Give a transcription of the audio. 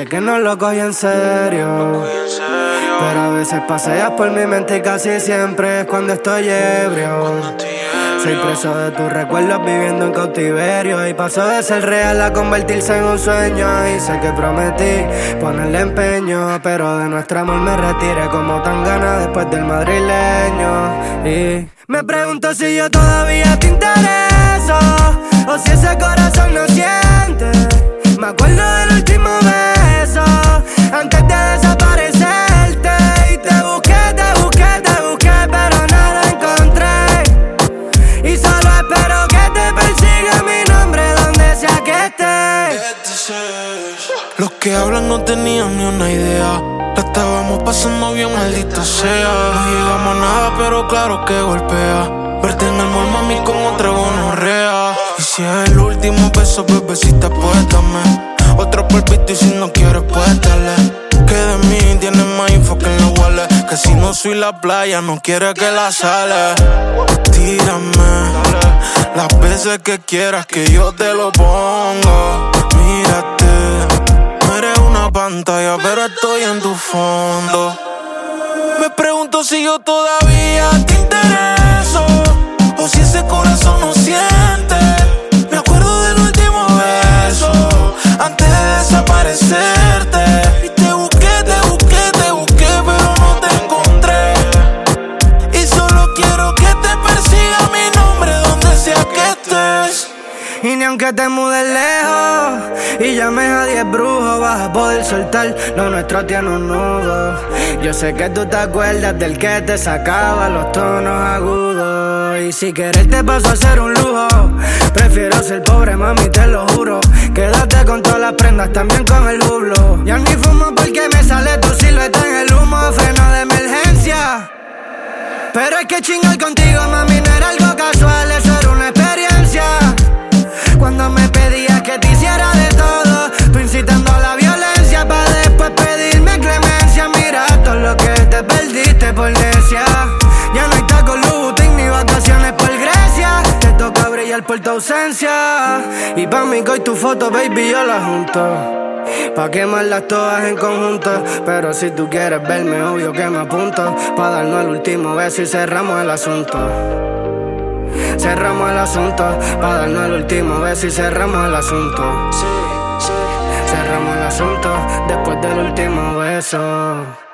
que no lo cogí en serio, pero a veces paseas por mi mente y casi siempre es cuando estoy ebrio. Soy preso de tus recuerdos viviendo en cautiverio, y paso de ser real a convertirse en un sueño. Y sé que prometí ponerle empeño, pero de nuestro amor me retiré como tan gana después del madrileño. Y me pregunto si yo todavía te intereso, o si ese corazón no siente. Me acuerdo del último beso antes de desaparecerte, y te busqué, pero nada encontré. Y solo espero que te persiga mi nombre donde sea que estés. Los que hablan no tenían ni una idea. La estábamos pasando bien, maldita sea. No llegamos a nada, pero claro que golpea. Verte en el mall, mami, con otra gonorrea. Y si es el último beso, bebecita, pues dame otro polvito, y si no quieres, pues dale. Que de mí tienes más info que en la wallet. Que si no soy la playa, no quiere que la sale. Tírame las veces que quieras que yo te lo pongo. Mírate, no eres una pantalla, pero estoy en tu fondo. Me pregunto si yo todavía te intereso, o si ese corazón no siente. Me acuerdo del último beso antes de desaparecerte. Y te busqué, pero no te encontré. Y solo quiero que te persiga mi nombre donde sea que estés. Y ni aunque te mudes lejos y llames a 10 brujos, vas a poder soltar, lo nuestro tiene un nudo. Yo sé que tú te acuerdas del que te sacaba los tonos agudos. Y si querer te paso a ser un lujo, prefiero ser pobre, mami, te lo juro. Quédate con todas las prendas, también con el jublo. Ya ni fumo porque me sale tu silueta en el humo, freno de emergencia. Pero es que chingar contigo, mami, no era algo casual, eso era una experiencia. Cuando me pedías que te hiciera de todo, tú incitando a la violencia, pa' después pedirme clemencia. Mira todo lo que te perdiste por necia. Ya no hay taco Louboutin ni vacaciones por Grecia. Te toca brillar por tu ausencia. Y pa' mí que hoy tu foto, baby, yo la junto, pa' quemarlas todas en conjunto. Pero si tú quieres verme, obvio que me apunto, pa' darnos el último beso y cerramos el asunto. Cerramos el asunto, pa' darnos el último beso y cerramos el asunto. Cerramos el asunto después del último beso.